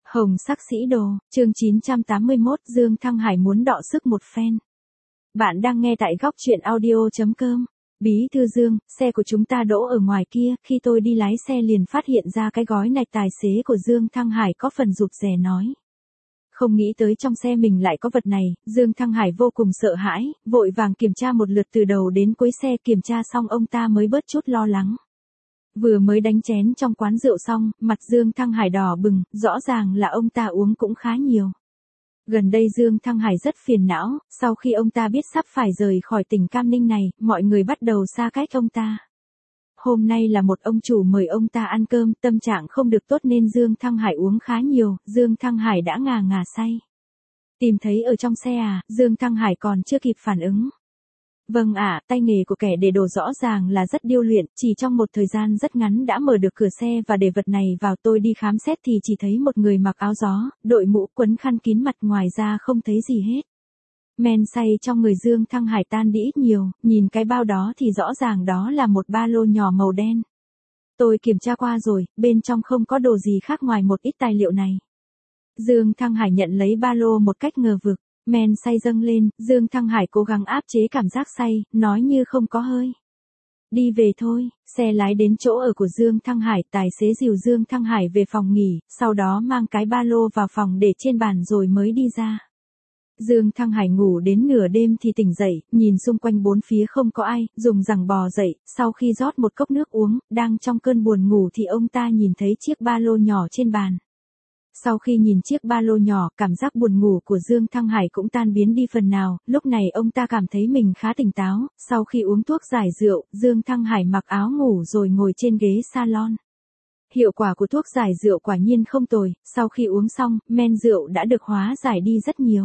Hồng sắc sĩ đồ, chương 981 Dương Thăng Hải muốn đọ sức một phen. Bạn đang nghe tại góc truyện audio.com. Bí thư Dương, xe của chúng ta đỗ ở ngoài kia, khi tôi đi lái xe liền phát hiện ra cái gói này. Tài xế của Dương Thăng Hải có phần rụt rè nói. Không nghĩ tới trong xe mình lại có vật này, Dương Thăng Hải vô cùng sợ hãi, vội vàng kiểm tra một lượt từ đầu đến cuối xe. Kiểm tra xong ông ta mới bớt chút lo lắng. Vừa mới đánh chén trong quán rượu xong, mặt Dương Thăng Hải đỏ bừng, rõ ràng là ông ta uống cũng khá nhiều. Gần đây Dương Thăng Hải rất phiền não, sau khi ông ta biết sắp phải rời khỏi tỉnh Cam Ninh này, mọi người bắt đầu xa cách ông ta. Hôm nay là một ông chủ mời ông ta ăn cơm, tâm trạng không được tốt nên Dương Thăng Hải uống khá nhiều, Dương Thăng Hải đã ngà ngà say. Tìm thấy ở trong xe à, Dương Thăng Hải còn chưa kịp phản ứng. Vâng ạ, tay nghề của kẻ để đồ rõ ràng là rất điêu luyện, chỉ trong một thời gian rất ngắn đã mở được cửa xe và để vật này vào. Tôi đi khám xét thì chỉ thấy một người mặc áo gió, đội mũ quấn khăn kín mặt, ngoài ra không thấy gì hết. Men say trong người Dương Thăng Hải tan đi ít nhiều, nhìn cái bao đó thì rõ ràng đó là một ba lô nhỏ màu đen. Tôi kiểm tra qua rồi, bên trong không có đồ gì khác ngoài một ít tài liệu này. Dương Thăng Hải nhận lấy ba lô một cách ngờ vực. Men say dâng lên, Dương Thăng Hải cố gắng áp chế cảm giác say, nói như không có hơi. Đi về thôi, xe lái đến chỗ ở của Dương Thăng Hải, tài xế dìu Dương Thăng Hải về phòng nghỉ, sau đó mang cái ba lô vào phòng để trên bàn rồi mới đi ra. Dương Thăng Hải ngủ đến nửa đêm thì tỉnh dậy, nhìn xung quanh bốn phía không có ai, dùng rằng bò dậy, sau khi rót một cốc nước uống, đang trong cơn buồn ngủ thì ông ta nhìn thấy chiếc ba lô nhỏ trên bàn. Sau khi nhìn chiếc ba lô nhỏ, cảm giác buồn ngủ của Dương Thăng Hải cũng tan biến đi phần nào, lúc này ông ta cảm thấy mình khá tỉnh táo. Sau khi uống thuốc giải rượu, Dương Thăng Hải mặc áo ngủ rồi ngồi trên ghế salon. Hiệu quả của thuốc giải rượu quả nhiên không tồi, sau khi uống xong, men rượu đã được hóa giải đi rất nhiều.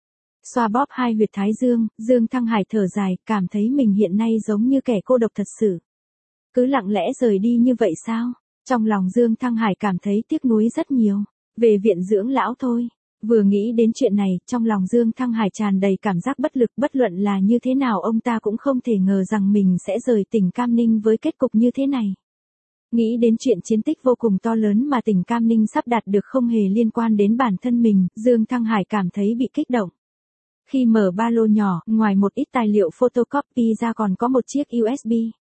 Xoa bóp hai huyệt thái dương, Dương Thăng Hải thở dài, cảm thấy mình hiện nay giống như kẻ cô độc thật sự. Cứ lặng lẽ rời đi như vậy sao? Trong lòng Dương Thăng Hải cảm thấy tiếc nuối rất nhiều. Về viện dưỡng lão thôi. Vừa nghĩ đến chuyện này, trong lòng Dương Thăng Hải tràn đầy cảm giác bất lực, bất luận là như thế nào ông ta cũng không thể ngờ rằng mình sẽ rời tỉnh Cam Ninh với kết cục như thế này. Nghĩ đến chuyện chiến tích vô cùng to lớn mà tỉnh Cam Ninh sắp đạt được không hề liên quan đến bản thân mình, Dương Thăng Hải cảm thấy bị kích động. Khi mở ba lô nhỏ, ngoài một ít tài liệu photocopy ra còn có một chiếc USB.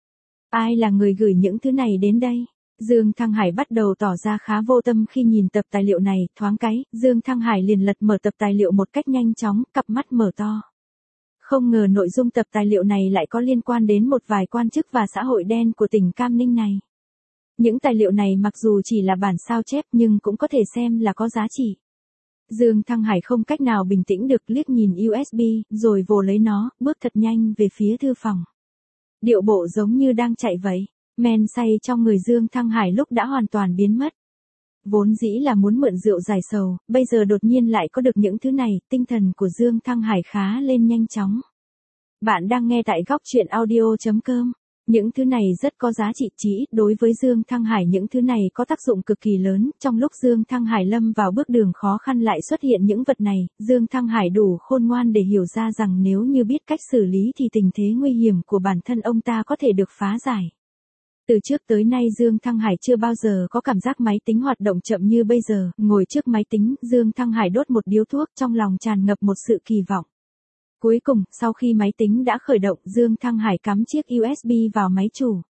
Ai là người gửi những thứ này đến đây? Dương Thăng Hải bắt đầu tỏ ra khá vô tâm khi nhìn tập tài liệu này, thoáng cái, Dương Thăng Hải liền lật mở tập tài liệu một cách nhanh chóng, cặp mắt mở to. Không ngờ nội dung tập tài liệu này lại có liên quan đến một vài quan chức và xã hội đen của tỉnh Cam Ninh này. Những tài liệu này mặc dù chỉ là bản sao chép nhưng cũng có thể xem là có giá trị. Dương Thăng Hải không cách nào bình tĩnh được, liếc nhìn USB, rồi vồ lấy nó, bước thật nhanh về phía thư phòng. Điệu bộ giống như đang chạy vậy. Men say trong người Dương Thăng Hải lúc đã hoàn toàn biến mất. Vốn dĩ là muốn mượn rượu giải sầu, bây giờ đột nhiên lại có được những thứ này, tinh thần của Dương Thăng Hải khá lên nhanh chóng. Bạn đang nghe tại góc truyện audio.com. Những thứ này rất có giá trị, chí ít đối với Dương Thăng Hải những thứ này có tác dụng cực kỳ lớn. Trong lúc Dương Thăng Hải lâm vào bước đường khó khăn lại xuất hiện những vật này, Dương Thăng Hải đủ khôn ngoan để hiểu ra rằng nếu như biết cách xử lý thì tình thế nguy hiểm của bản thân ông ta có thể được phá giải. Từ trước tới nay Dương Thăng Hải chưa bao giờ có cảm giác máy tính hoạt động chậm như bây giờ, ngồi trước máy tính, Dương Thăng Hải đốt một điếu thuốc, trong lòng tràn ngập một sự kỳ vọng. Cuối cùng, sau khi máy tính đã khởi động, Dương Thăng Hải cắm chiếc USB vào máy chủ.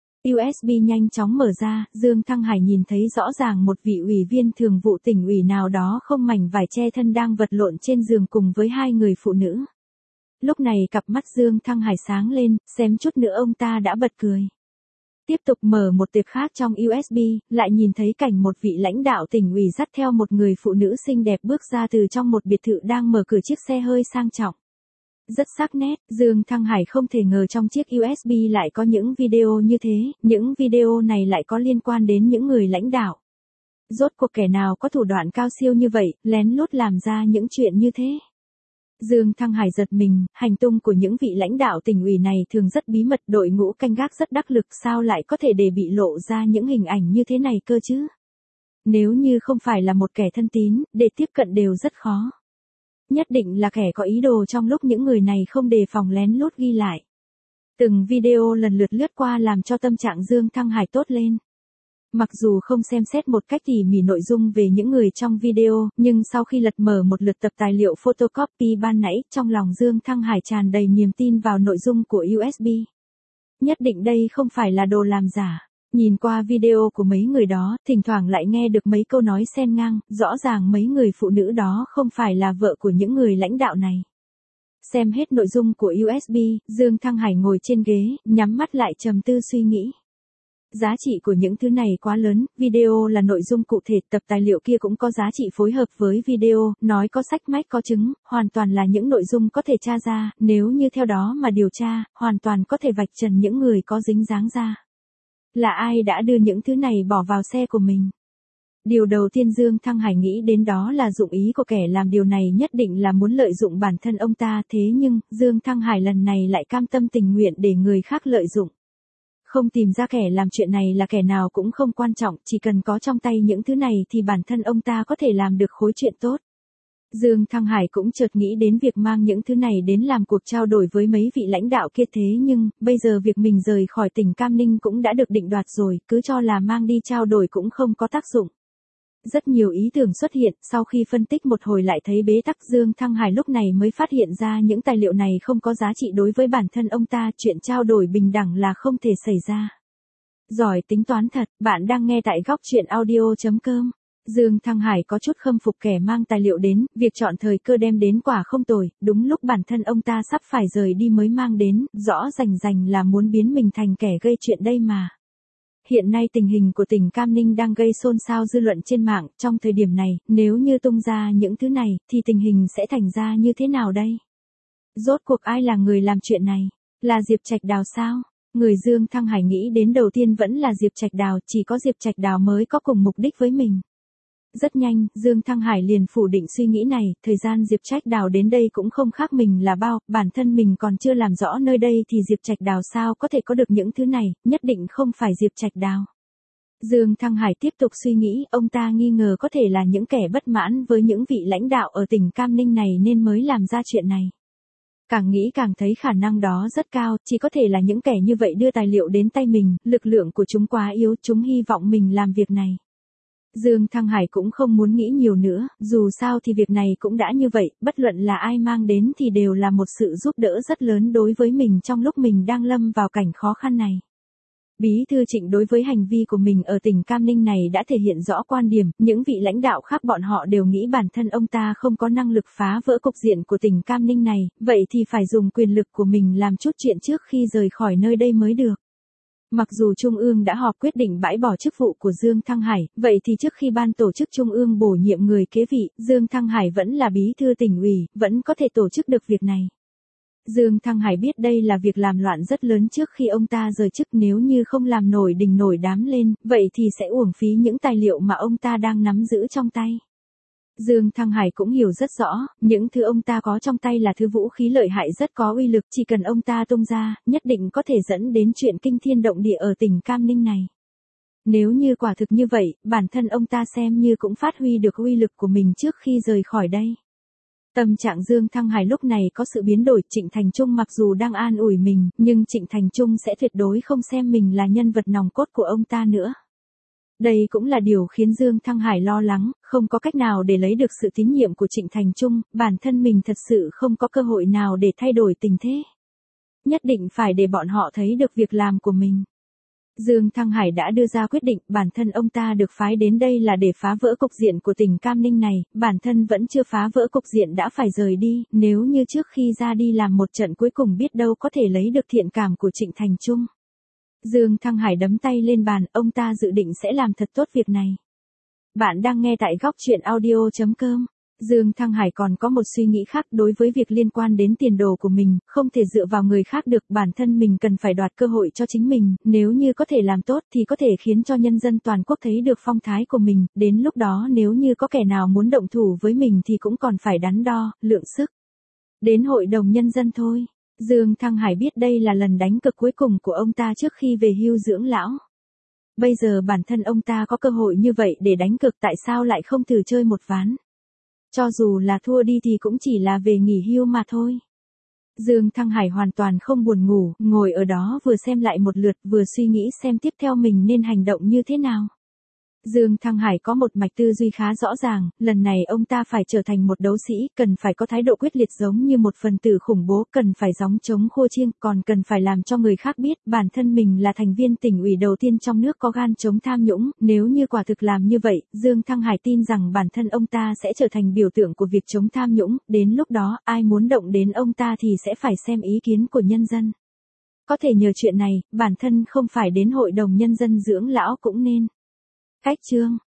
USB nhanh chóng mở ra, Dương Thăng Hải nhìn thấy rõ ràng một vị ủy viên thường vụ tỉnh ủy nào đó không mảnh vải che thân đang vật lộn trên giường cùng với hai người phụ nữ. Lúc này cặp mắt Dương Thăng Hải sáng lên, xém chút nữa ông ta đã bật cười. Tiếp tục mở một tệp khác trong USB, lại nhìn thấy cảnh một vị lãnh đạo tỉnh ủy dắt theo một người phụ nữ xinh đẹp bước ra từ trong một biệt thự đang mở cửa chiếc xe hơi sang trọng. Rất sắc nét, Dương Thăng Hải không thể ngờ trong chiếc USB lại có những video như thế, những video này lại có liên quan đến những người lãnh đạo. Rốt cuộc kẻ nào có thủ đoạn cao siêu như vậy, lén lút làm ra những chuyện như thế. Dương Thăng Hải giật mình, hành tung của những vị lãnh đạo tỉnh ủy này thường rất bí mật, đội ngũ canh gác rất đắc lực, sao lại có thể để bị lộ ra những hình ảnh như thế này cơ chứ? Nếu như không phải là một kẻ thân tín, để tiếp cận đều rất khó. Nhất định là kẻ có ý đồ trong lúc những người này không đề phòng lén lút ghi lại. Từng video lần lượt lướt qua làm cho tâm trạng Dương Thăng Hải tốt lên. Mặc dù không xem xét một cách tỉ mỉ nội dung về những người trong video, nhưng sau khi lật mở một lượt tập tài liệu photocopy ban nãy, trong lòng Dương Thăng Hải tràn đầy niềm tin vào nội dung của USB. Nhất định đây không phải là đồ làm giả. Nhìn qua video của mấy người đó, thỉnh thoảng lại nghe được mấy câu nói xen ngang, rõ ràng mấy người phụ nữ đó không phải là vợ của những người lãnh đạo này. Xem hết nội dung của USB, Dương Thăng Hải ngồi trên ghế, nhắm mắt lại trầm tư suy nghĩ. Giá trị của những thứ này quá lớn, video là nội dung cụ thể, tập tài liệu kia cũng có giá trị phối hợp với video, nói có sách mách có chứng, hoàn toàn là những nội dung có thể tra ra, nếu như theo đó mà điều tra, hoàn toàn có thể vạch trần những người có dính dáng ra. Là ai đã đưa những thứ này bỏ vào xe của mình? Điều đầu tiên Dương Thăng Hải nghĩ đến đó là dụng ý của kẻ làm điều này nhất định là muốn lợi dụng bản thân ông ta, thế nhưng, Dương Thăng Hải lần này lại cam tâm tình nguyện để người khác lợi dụng. Không tìm ra kẻ làm chuyện này là kẻ nào cũng không quan trọng, chỉ cần có trong tay những thứ này thì bản thân ông ta có thể làm được khối chuyện tốt. Dương Thăng Hải cũng chợt nghĩ đến việc mang những thứ này đến làm cuộc trao đổi với mấy vị lãnh đạo kia, thế nhưng, bây giờ việc mình rời khỏi tỉnh Cam Ninh cũng đã được định đoạt rồi, cứ cho là mang đi trao đổi cũng không có tác dụng. Rất nhiều ý tưởng xuất hiện, sau khi phân tích một hồi lại thấy bế tắc, Dương Thăng Hải lúc này mới phát hiện ra những tài liệu này không có giá trị đối với bản thân ông ta, chuyện trao đổi bình đẳng là không thể xảy ra. Giỏi tính toán thật, bạn đang nghe tại góc truyện audio.com. Dương Thăng Hải có chút khâm phục kẻ mang tài liệu đến, việc chọn thời cơ đem đến quả không tồi, đúng lúc bản thân ông ta sắp phải rời đi mới mang đến, rõ rành rành là muốn biến mình thành kẻ gây chuyện đây mà. Hiện nay tình hình của tỉnh Cam Ninh đang gây xôn xao dư luận trên mạng, trong thời điểm này, nếu như tung ra những thứ này, thì tình hình sẽ thành ra như thế nào đây? Rốt cuộc ai là người làm chuyện này? Là Diệp Trạch Đào sao? Người Dương Thăng Hải nghĩ đến đầu tiên vẫn là Diệp Trạch Đào, chỉ có Diệp Trạch Đào mới có cùng mục đích với mình. Rất nhanh, Dương Thăng Hải liền phủ định suy nghĩ này, thời gian Diệp Trạch Đào đến đây cũng không khác mình là bao, bản thân mình còn chưa làm rõ nơi đây thì Diệp Trạch Đào sao có thể có được những thứ này, nhất định không phải Diệp Trạch Đào. Dương Thăng Hải tiếp tục suy nghĩ, ông ta nghi ngờ có thể là những kẻ bất mãn với những vị lãnh đạo ở tỉnh Cam Ninh này nên mới làm ra chuyện này. Càng nghĩ càng thấy khả năng đó rất cao, chỉ có thể là những kẻ như vậy đưa tài liệu đến tay mình, lực lượng của chúng quá yếu, chúng hy vọng mình làm việc này. Dương Thăng Hải cũng không muốn nghĩ nhiều nữa, dù sao thì việc này cũng đã như vậy, bất luận là ai mang đến thì đều là một sự giúp đỡ rất lớn đối với mình trong lúc mình đang lâm vào cảnh khó khăn này. Bí thư Trịnh đối với hành vi của mình ở tỉnh Cam Ninh này đã thể hiện rõ quan điểm, những vị lãnh đạo khác bọn họ đều nghĩ bản thân ông ta không có năng lực phá vỡ cục diện của tỉnh Cam Ninh này, vậy thì phải dùng quyền lực của mình làm chút chuyện trước khi rời khỏi nơi đây mới được. Mặc dù Trung ương đã họp quyết định bãi bỏ chức vụ của Dương Thăng Hải, vậy thì trước khi ban tổ chức Trung ương bổ nhiệm người kế vị, Dương Thăng Hải vẫn là bí thư tỉnh ủy, vẫn có thể tổ chức được việc này. Dương Thăng Hải biết đây là việc làm loạn rất lớn trước khi ông ta rời chức, nếu như không làm nổi đình nổi đám lên, vậy thì sẽ uổng phí những tài liệu mà ông ta đang nắm giữ trong tay. Dương Thăng Hải cũng hiểu rất rõ, những thứ ông ta có trong tay là thứ vũ khí lợi hại rất có uy lực, chỉ cần ông ta tung ra, nhất định có thể dẫn đến chuyện kinh thiên động địa ở tỉnh Cam Ninh này. Nếu như quả thực như vậy, bản thân ông ta xem như cũng phát huy được uy lực của mình trước khi rời khỏi đây. Tâm trạng Dương Thăng Hải lúc này có sự biến đổi, Trịnh Thành Trung mặc dù đang an ủi mình, nhưng Trịnh Thành Trung sẽ tuyệt đối không xem mình là nhân vật nòng cốt của ông ta nữa. Đây cũng là điều khiến Dương Thăng Hải lo lắng, không có cách nào để lấy được sự tín nhiệm của Trịnh Thành Trung, bản thân mình thật sự không có cơ hội nào để thay đổi tình thế. Nhất định phải để bọn họ thấy được việc làm của mình. Dương Thăng Hải đã đưa ra quyết định, bản thân ông ta được phái đến đây là để phá vỡ cục diện của tỉnh Cam Ninh này, bản thân vẫn chưa phá vỡ cục diện đã phải rời đi, nếu như trước khi ra đi làm một trận cuối cùng biết đâu có thể lấy được thiện cảm của Trịnh Thành Trung. Dương Thăng Hải đấm tay lên bàn, ông ta dự định sẽ làm thật tốt việc này. Bạn đang nghe tại góc truyện audio.com. Dương Thăng Hải còn có một suy nghĩ khác đối với việc liên quan đến tiền đồ của mình, không thể dựa vào người khác được, bản thân mình cần phải đoạt cơ hội cho chính mình, nếu như có thể làm tốt thì có thể khiến cho nhân dân toàn quốc thấy được phong thái của mình, đến lúc đó nếu như có kẻ nào muốn động thủ với mình thì cũng còn phải đắn đo, lượng sức. Đến hội đồng nhân dân thôi. Dương Thăng Hải biết đây là lần đánh cược cuối cùng của ông ta trước khi về hưu dưỡng lão. Bây giờ bản thân ông ta có cơ hội như vậy để đánh cược, tại sao lại không thử chơi một ván. Cho dù là thua đi thì cũng chỉ là về nghỉ hưu mà thôi. Dương Thăng Hải hoàn toàn không buồn ngủ, ngồi ở đó vừa xem lại một lượt vừa suy nghĩ xem tiếp theo mình nên hành động như thế nào. Dương Thăng Hải có một mạch tư duy khá rõ ràng, lần này ông ta phải trở thành một đấu sĩ, cần phải có thái độ quyết liệt giống như một phần tử khủng bố, cần phải gióng chống khua chiêng, còn cần phải làm cho người khác biết bản thân mình là thành viên tỉnh ủy đầu tiên trong nước có gan chống tham nhũng. Nếu như quả thực làm như vậy, Dương Thăng Hải tin rằng bản thân ông ta sẽ trở thành biểu tượng của việc chống tham nhũng, đến lúc đó, ai muốn động đến ông ta thì sẽ phải xem ý kiến của nhân dân. Có thể nhờ chuyện này, bản thân không phải đến hội đồng nhân dân dưỡng lão cũng nên. Cách chương